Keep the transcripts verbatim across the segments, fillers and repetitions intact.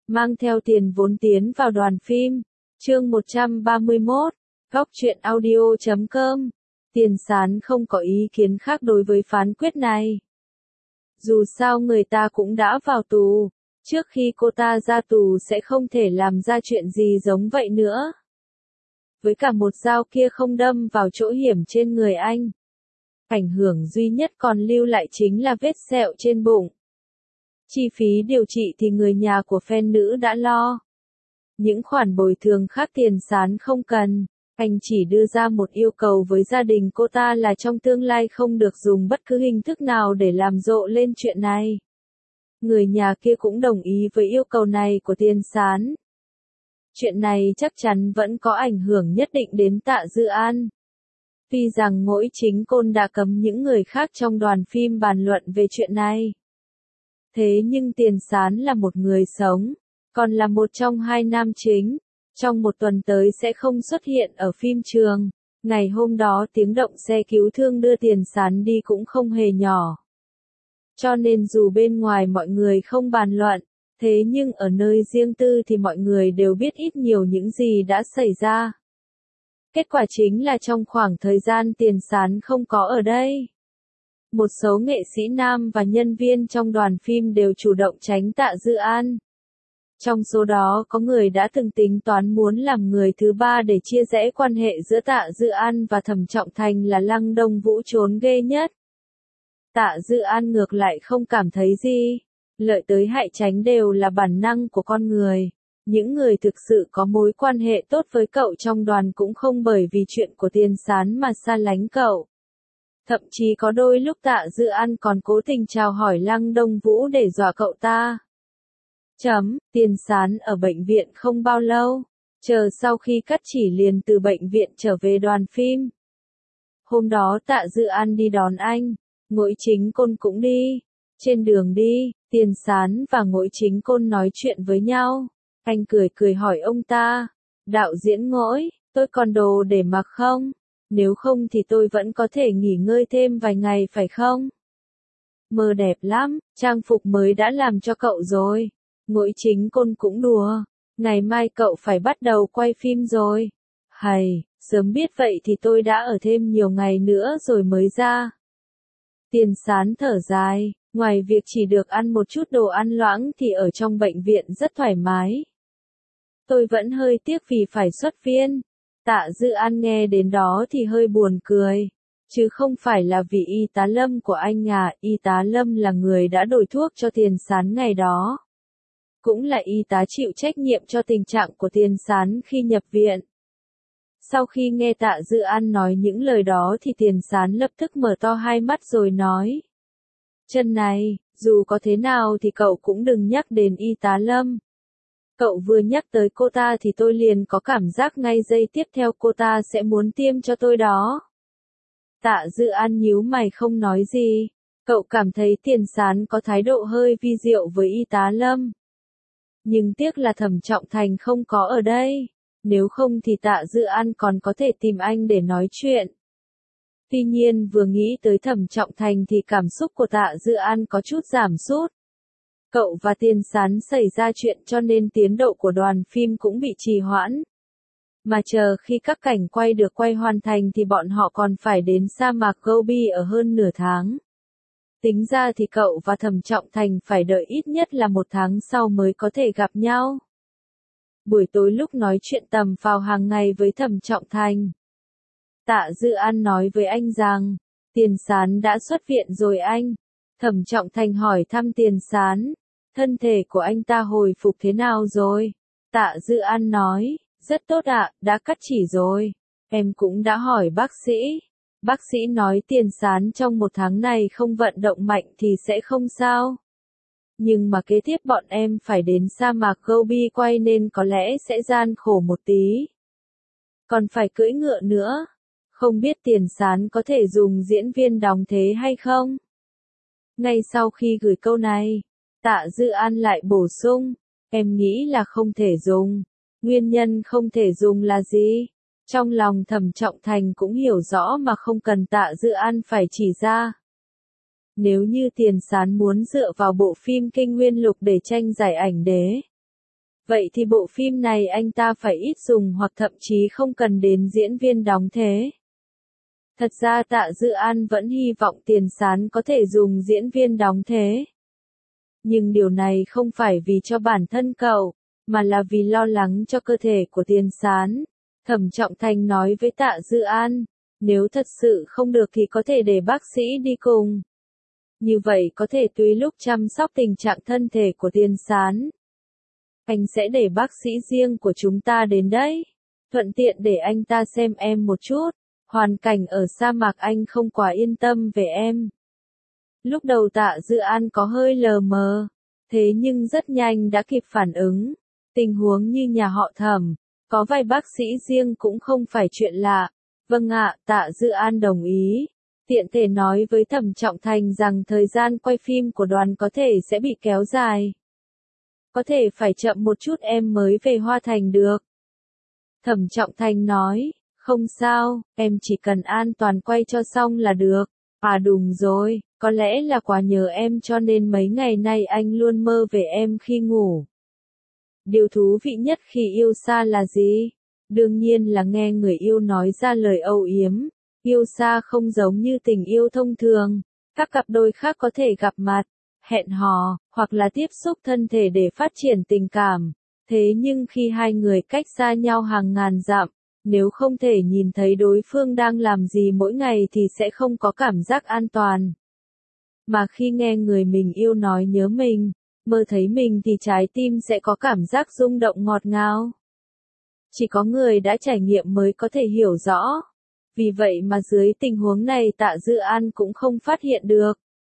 mang theo tiền vốn tiến vào đoàn phim. Chương một trăm ba mươi mốt, góc truyện audio chấm com. Tiền Sán không có ý kiến khác đối với phán quyết này. Dù sao người ta cũng đã vào tù, trước khi cô ta ra tù sẽ không thể làm ra chuyện gì giống vậy nữa. Với cả một dao kia không đâm vào chỗ hiểm trên người anh. Ảnh hưởng duy nhất còn lưu lại chính là vết sẹo trên bụng. Chi phí điều trị thì người nhà của fan nữ đã lo. Những khoản bồi thường khác Tiền Sán không cần, anh chỉ đưa ra một yêu cầu với gia đình cô ta là trong tương lai không được dùng bất cứ hình thức nào để làm rộ lên chuyện này. Người nhà kia cũng đồng ý với yêu cầu này của Tiền Sán. Chuyện này chắc chắn vẫn có ảnh hưởng nhất định đến Tạ Dư An. Tuy rằng Ngỗi Chính Côn đã cấm những người khác trong đoàn phim bàn luận về chuyện này. Thế nhưng Tiền Sán là một người sống, còn là một trong hai nam chính, trong một tuần tới sẽ không xuất hiện ở phim trường. Ngày hôm đó tiếng động xe cứu thương đưa Tiền Sán đi cũng không hề nhỏ. Cho nên dù bên ngoài mọi người không bàn luận, thế nhưng ở nơi riêng tư thì mọi người đều biết ít nhiều những gì đã xảy ra. Kết quả chính là trong khoảng thời gian Tiền Sán không có ở đây, một số nghệ sĩ nam và nhân viên trong đoàn phim đều chủ động tránh Tạ Dư An. Trong số đó có người đã từng tính toán muốn làm người thứ ba để chia rẽ quan hệ giữa Tạ Dư An và Thẩm Trọng Thành là Lăng Đông Vũ trốn ghê nhất. Tạ Dư An ngược lại không cảm thấy gì, lợi tới hại tránh đều là bản năng của con người. Những người thực sự có mối quan hệ tốt với cậu trong đoàn cũng không bởi vì chuyện của Tiền Sán mà xa lánh cậu. Thậm chí có đôi lúc Tạ Dư An còn cố tình chào hỏi Lăng Đông Vũ để dọa cậu ta. Chấm, Tiền Sán ở bệnh viện không bao lâu, chờ sau khi cắt chỉ liền từ bệnh viện trở về đoàn phim. Hôm đó Tạ Dư An đi đón anh, Ngỗi Chính Côn cũng đi. Trên đường đi, Tiền Sán và Ngỗi Chính Côn nói chuyện với nhau. Anh cười cười hỏi ông ta, đạo diễn Ngỗi, tôi còn đồ để mặc không? Nếu không thì tôi vẫn có thể nghỉ ngơi thêm vài ngày phải không? Mơ đẹp lắm, trang phục mới đã làm cho cậu rồi. Ngỗi Chính Côn cũng đùa, ngày mai cậu phải bắt đầu quay phim rồi. Hầy, sớm biết vậy thì tôi đã ở thêm nhiều ngày nữa rồi mới ra. Tiền Sán thở dài, ngoài việc chỉ được ăn một chút đồ ăn loãng thì ở trong bệnh viện rất thoải mái. Tôi vẫn hơi tiếc vì phải xuất viện. Tạ Dư An nghe đến đó thì hơi buồn cười. Chứ không phải là vì y tá Lâm của anh à, y tá Lâm là người đã đổi thuốc cho Tiền Sán ngày đó. Cũng là y tá chịu trách nhiệm cho tình trạng của Tiền Sán khi nhập viện. Sau khi nghe Tạ Dư An nói những lời đó thì Tiền Sán lập tức mở to hai mắt rồi nói. Chân này, dù có thế nào thì cậu cũng đừng nhắc đến y tá Lâm. Cậu vừa nhắc tới cô ta thì tôi liền có cảm giác ngay giây tiếp theo cô ta sẽ muốn tiêm cho tôi đó. Tạ Dư An nhíu mày không nói gì. Cậu cảm thấy Tiền Sán có thái độ hơi vi diệu với y tá Lâm. Nhưng tiếc là Thẩm Trọng Thành không có ở đây. Nếu không thì Tạ Dư An còn có thể tìm anh để nói chuyện. Tuy nhiên vừa nghĩ tới Thẩm Trọng Thành thì cảm xúc của Tạ Dư An có chút giảm sút. Cậu và Tiền Sán xảy ra chuyện cho nên tiến độ của đoàn phim cũng bị trì hoãn. Mà chờ khi các cảnh quay được quay hoàn thành thì bọn họ còn phải đến sa mạc Gobi ở hơn nửa tháng. Tính ra thì cậu và Thẩm Trọng Thành phải đợi ít nhất là một tháng sau mới có thể gặp nhau. Buổi tối lúc nói chuyện tầm phào hàng ngày với Thẩm Trọng Thành, Tạ Dư An nói với anh rằng, Tiền Sán đã xuất viện rồi anh. Thẩm Trọng Thành hỏi thăm Tiền Sán, thân thể của anh ta hồi phục thế nào rồi? Tạ Dư An nói, rất tốt ạ, đã cắt chỉ rồi. Em cũng đã hỏi bác sĩ. Bác sĩ nói Tiền Sán trong một tháng này không vận động mạnh thì sẽ không sao. Nhưng mà kế tiếp bọn em phải đến sa mạc Gobi quay nên có lẽ sẽ gian khổ một tí. Còn phải cưỡi ngựa nữa. Không biết Tiền Sán có thể dùng diễn viên đóng thế hay không? Ngay sau khi gửi câu này, Tạ Dư An lại bổ sung, em nghĩ là không thể dùng. Nguyên nhân không thể dùng là gì? Trong lòng Thẩm Trọng Thành cũng hiểu rõ mà không cần Tạ Dư An phải chỉ ra. Nếu như Tiền Sán muốn dựa vào bộ phim Kinh Nguyên Lục để tranh giải ảnh đế, Vậy thì bộ phim này anh ta phải ít dùng hoặc thậm chí không cần đến diễn viên đóng thế. Thật ra Tạ Dư An vẫn hy vọng Tiền Sán có thể dùng diễn viên đóng thế. Nhưng điều này không phải vì cho bản thân cậu, mà là vì lo lắng cho cơ thể của Tiền Sán. Thẩm Trọng Thành nói với Tạ Dư An, nếu thật sự không được thì có thể để bác sĩ đi cùng. Như vậy có thể tùy lúc chăm sóc tình trạng thân thể của Tiền Sán. Anh sẽ để bác sĩ riêng của chúng ta đến đấy. Thuận tiện để anh ta xem em một chút. Hoàn cảnh ở sa mạc anh không quá yên tâm về em. Lúc đầu Tạ Dư An có hơi lờ mờ. Thế nhưng rất nhanh đã kịp phản ứng. Tình huống như nhà họ Thẩm, có vài bác sĩ riêng cũng không phải chuyện lạ. Vâng ạ, Tạ Dư An đồng ý. Tiện thể nói với Thẩm Trọng Thành rằng thời gian quay phim của đoàn có thể sẽ bị kéo dài. Có thể phải chậm một chút em mới về Hoa Thành được. Thẩm Trọng Thành nói, không sao, em chỉ cần an toàn quay cho xong là được. À đúng rồi, có lẽ là quá nhớ em cho nên mấy ngày nay anh luôn mơ về em khi ngủ. Điều thú vị nhất khi yêu xa là gì? Đương nhiên là nghe người yêu nói ra lời âu yếm. Yêu xa không giống như tình yêu thông thường. Các cặp đôi khác có thể gặp mặt, hẹn hò, hoặc là tiếp xúc thân thể để phát triển tình cảm. Thế nhưng khi hai người cách xa nhau hàng ngàn dặm, nếu không thể nhìn thấy đối phương đang làm gì mỗi ngày thì sẽ không có cảm giác an toàn. Mà khi nghe người mình yêu nói nhớ mình, mơ thấy mình thì trái tim sẽ có cảm giác rung động ngọt ngào. Chỉ có người đã trải nghiệm mới có thể hiểu rõ. Vì vậy mà dưới tình huống này Tạ Dư An cũng không phát hiện được.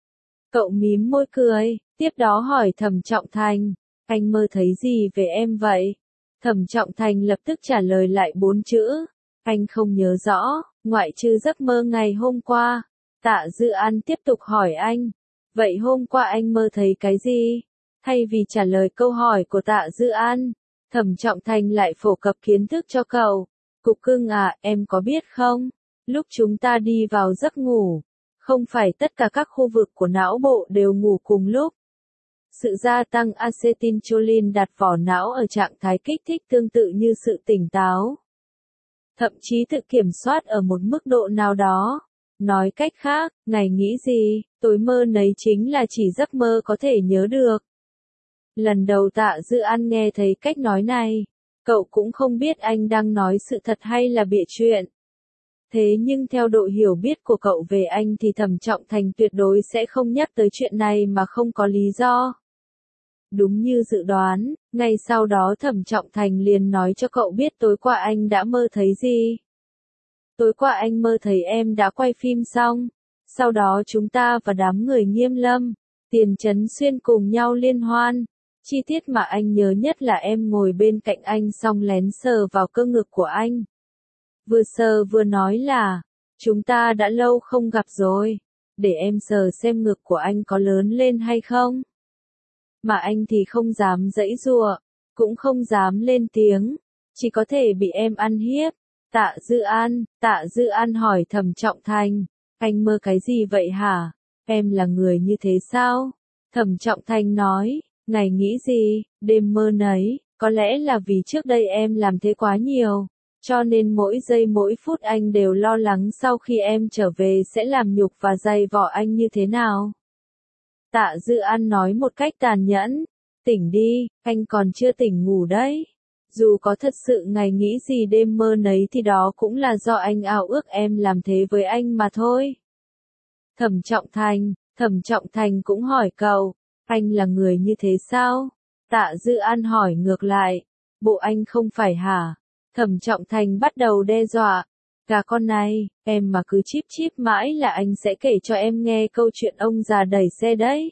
Cậu mím môi cười, tiếp đó hỏi Thẩm Trọng Thành, anh mơ thấy gì về em vậy? Thẩm Trọng Thành lập tức trả lời lại bốn chữ, anh không nhớ rõ, ngoại trừ giấc mơ ngày hôm qua. Tạ Dư An tiếp tục hỏi anh, vậy hôm qua anh mơ thấy cái gì? Thay vì trả lời câu hỏi của Tạ Dư An, Thẩm Trọng Thành lại phổ cập kiến thức cho cậu. Cục cưng à, em có biết không? Lúc chúng ta đi vào giấc ngủ, không phải tất cả các khu vực của não bộ đều ngủ cùng lúc. Sự gia tăng acetylcholine đặt vỏ não ở trạng thái kích thích tương tự như sự tỉnh táo. Thậm chí tự kiểm soát ở một mức độ nào đó. Nói cách khác, ngày nghĩ gì, tối mơ nấy chính là chỉ giấc mơ có thể nhớ được. Lần đầu Tạ Dư An nghe thấy cách nói này, cậu cũng không biết anh đang nói sự thật hay là bịa chuyện. Thế nhưng theo độ hiểu biết của cậu về anh thì Thẩm Trọng Thành tuyệt đối sẽ không nhắc tới chuyện này mà không có lý do. Đúng như dự đoán, ngay sau đó Thẩm Trọng Thành liền nói cho cậu biết tối qua anh đã mơ thấy gì. Tối qua anh mơ thấy em đã quay phim xong. Sau đó chúng ta và đám người Nghiêm Lâm, Tiền Chấn Xuyên cùng nhau liên hoan. Chi tiết mà anh nhớ nhất là em ngồi bên cạnh anh xong lén sờ vào cơ ngực của anh. Vừa sờ vừa nói là, chúng ta đã lâu không gặp rồi, để em sờ xem ngực của anh có lớn lên hay không. Mà anh thì không dám giãy giụa, cũng không dám lên tiếng, chỉ có thể bị em ăn hiếp. Tạ Dư An, Tạ Dư An hỏi Thẩm Trọng Thành, anh mơ cái gì vậy hả? Em là người như thế sao? Thẩm Trọng Thành nói, ngày nghĩ gì, đêm mơ nấy, có lẽ là vì trước đây em làm thế quá nhiều, cho nên mỗi giây mỗi phút anh đều lo lắng sau khi em trở về sẽ làm nhục và dày vò anh như thế nào. Tạ Dư An nói một cách tàn nhẫn, tỉnh đi, anh còn chưa tỉnh ngủ đấy. Dù có thật sự ngày nghĩ gì đêm mơ nấy thì đó cũng là do anh ao ước em làm thế với anh mà thôi. Thẩm Trọng Thành, Thẩm Trọng Thành cũng hỏi cậu, anh là người như thế sao? Tạ Dư An hỏi ngược lại, bộ anh không phải hả? Thẩm Trọng Thành bắt đầu đe dọa, gà con này, em mà cứ chíp chíp mãi là anh sẽ kể cho em nghe câu chuyện ông già đẩy xe đấy.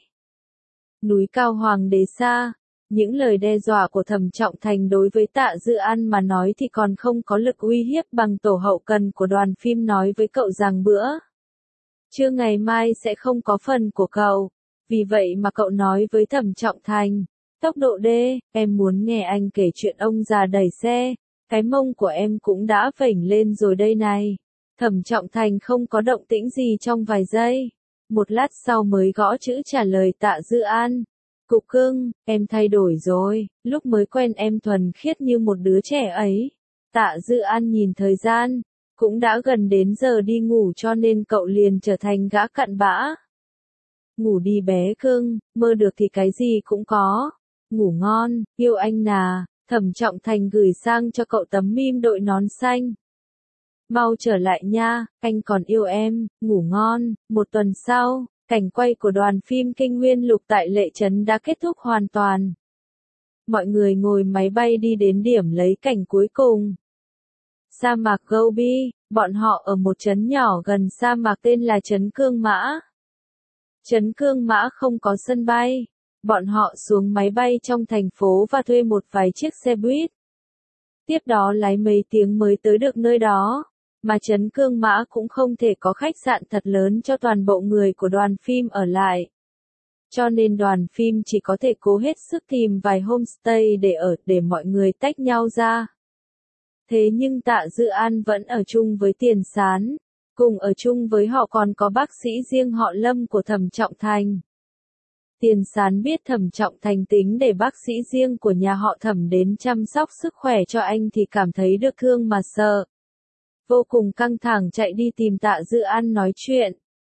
Núi cao hoàng đế xa. Những lời đe dọa của Thẩm Trọng Thành đối với Tạ Dư An mà nói thì còn không có lực uy hiếp bằng tổ hậu cần của đoàn phim nói với cậu rằng bữa trưa ngày mai sẽ không có phần của cậu. Vì vậy mà cậu nói với Thẩm Trọng Thành, tốc độ D, em muốn nghe anh kể chuyện ông già đẩy xe, cái mông của em cũng đã vểnh lên rồi đây này. Thẩm Trọng Thành không có động tĩnh gì trong vài giây, một lát sau mới gõ chữ trả lời Tạ Dư An. Cục cưng, em thay đổi rồi, lúc mới quen em thuần khiết như một đứa trẻ ấy. Tạ Dư An nhìn thời gian, cũng đã gần đến giờ đi ngủ cho nên cậu liền trở thành gã cặn bã. Ngủ đi bé cưng, mơ được thì cái gì cũng có. Ngủ ngon, yêu anh nà, Thẩm Trọng Thành gửi sang cho cậu tấm meme đội nón xanh. Mau trở lại nha, anh còn yêu em, ngủ ngon. Một tuần sau, cảnh quay của đoàn phim Kinh Nguyên Lục tại Lệ Trấn đã kết thúc hoàn toàn. Mọi người ngồi máy bay đi đến điểm lấy cảnh cuối cùng. Sa mạc Gobi, bọn họ ở một trấn nhỏ gần sa mạc tên là trấn Cương Mã. Trấn Cương Mã không có sân bay. Bọn họ xuống máy bay trong thành phố và thuê một vài chiếc xe buýt. Tiếp đó lái mấy tiếng mới tới được nơi đó. Mà trấn Cương Mã cũng không thể có khách sạn thật lớn cho toàn bộ người của đoàn phim ở lại. Cho nên đoàn phim chỉ có thể cố hết sức tìm vài homestay để ở, để mọi người tách nhau ra. Thế nhưng Tạ Dư An vẫn ở chung với Tiền Sán. Cùng ở chung với họ còn có bác sĩ riêng họ Lâm của Thẩm Trọng Thành. Tiền Sán biết Thẩm Trọng Thành tính để bác sĩ riêng của nhà họ Thẩm đến chăm sóc sức khỏe cho anh thì cảm thấy được thương mà sợ. Vô cùng căng thẳng chạy đi tìm Tạ Dư An nói chuyện.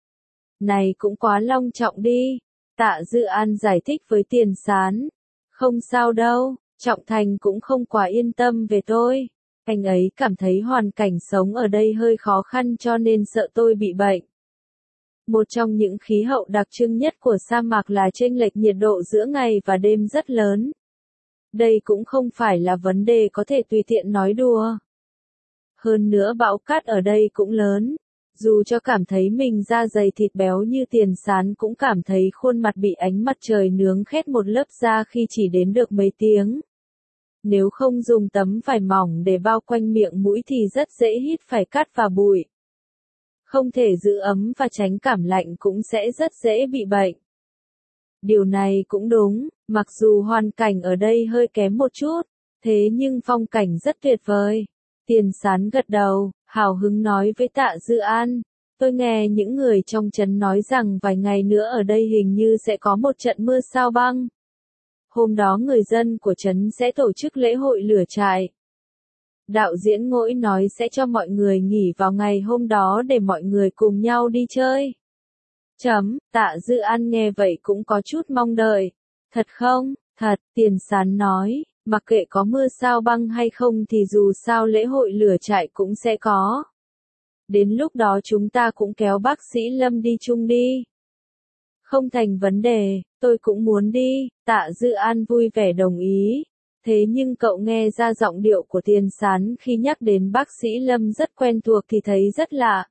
Này cũng quá long trọng đi. Tạ Dư An giải thích với Tiền Sán. Không sao đâu, Trọng Thành cũng không quá yên tâm về tôi. Anh ấy cảm thấy hoàn cảnh sống ở đây hơi khó khăn cho nên sợ tôi bị bệnh. Một trong những khí hậu đặc trưng nhất của sa mạc là chênh lệch nhiệt độ giữa ngày và đêm rất lớn. Đây cũng không phải là vấn đề có thể tùy tiện nói đùa. Hơn nữa bão cát ở đây cũng lớn. Dù cho cảm thấy mình da dày thịt béo như Tiền Sán cũng cảm thấy khuôn mặt bị ánh mặt trời nướng khét một lớp da khi chỉ đến được mấy tiếng. Nếu không dùng tấm vải mỏng để bao quanh miệng mũi thì rất dễ hít phải cát và bụi. Không thể giữ ấm và tránh cảm lạnh cũng sẽ rất dễ bị bệnh. Điều này cũng đúng, mặc dù hoàn cảnh ở đây hơi kém một chút, thế nhưng phong cảnh rất tuyệt vời. Tiền Sán gật đầu, hào hứng nói với Tạ Dư An. Tôi nghe những người trong trấn nói rằng vài ngày nữa ở đây hình như sẽ có một trận mưa sao băng. Hôm đó người dân của trấn sẽ tổ chức lễ hội lửa trại. Đạo diễn Ngỗi nói sẽ cho mọi người nghỉ vào ngày hôm đó để mọi người cùng nhau đi chơi. Chấm, Tạ Dư An nghe vậy cũng có chút mong đợi. Thật không? Thật, Tiền Sán nói, mặc kệ có mưa sao băng hay không thì dù sao lễ hội lửa trại cũng sẽ có. Đến lúc đó chúng ta cũng kéo bác sĩ Lâm đi chung đi. Không thành vấn đề, tôi cũng muốn đi. Tạ Dư An vui vẻ đồng ý. Thế nhưng cậu nghe ra giọng điệu của Tiền Sán khi nhắc đến bác sĩ Lâm rất quen thuộc thì thấy rất lạ.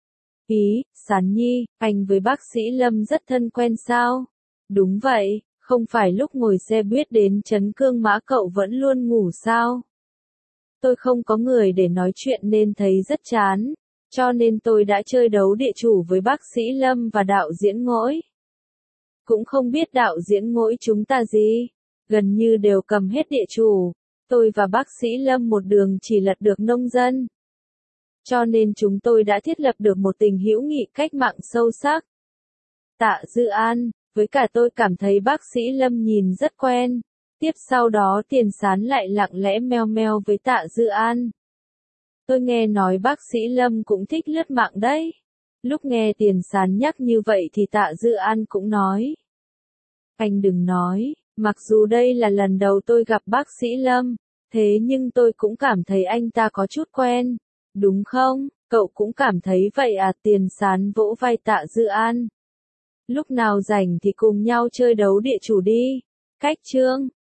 Ý, Sán Nhi, anh với bác sĩ Lâm rất thân quen sao? Đúng vậy, không phải lúc ngồi xe buýt đến trấn Cương Mã cậu vẫn luôn ngủ sao? Tôi không có người để nói chuyện nên thấy rất chán, cho nên tôi đã chơi đấu địa chủ với bác sĩ Lâm và đạo diễn Ngỗi. Cũng không biết đạo diễn Ngỗi chúng ta gì, gần như đều cầm hết địa chủ, tôi và bác sĩ Lâm một đường chỉ lật được nông dân. Cho nên chúng tôi đã thiết lập được một tình hữu nghị cách mạng sâu sắc. Tạ Dư An, với cả tôi cảm thấy bác sĩ Lâm nhìn rất quen. Tiếp sau đó Tiền Sán lại lặng lẽ meo meo với Tạ Dư An. Tôi nghe nói bác sĩ Lâm cũng thích lướt mạng đấy. Lúc nghe Tiền Sán nhắc như vậy thì Tạ Dư An cũng nói. Anh đừng nói, mặc dù đây là lần đầu tôi gặp bác sĩ Lâm, thế nhưng tôi cũng cảm thấy anh ta có chút quen. Đúng không? Cậu cũng cảm thấy vậy à? Tiền Sán vỗ vai Tạ Dư An. Lúc nào rảnh thì cùng nhau chơi đấu địa chủ đi. Cách chương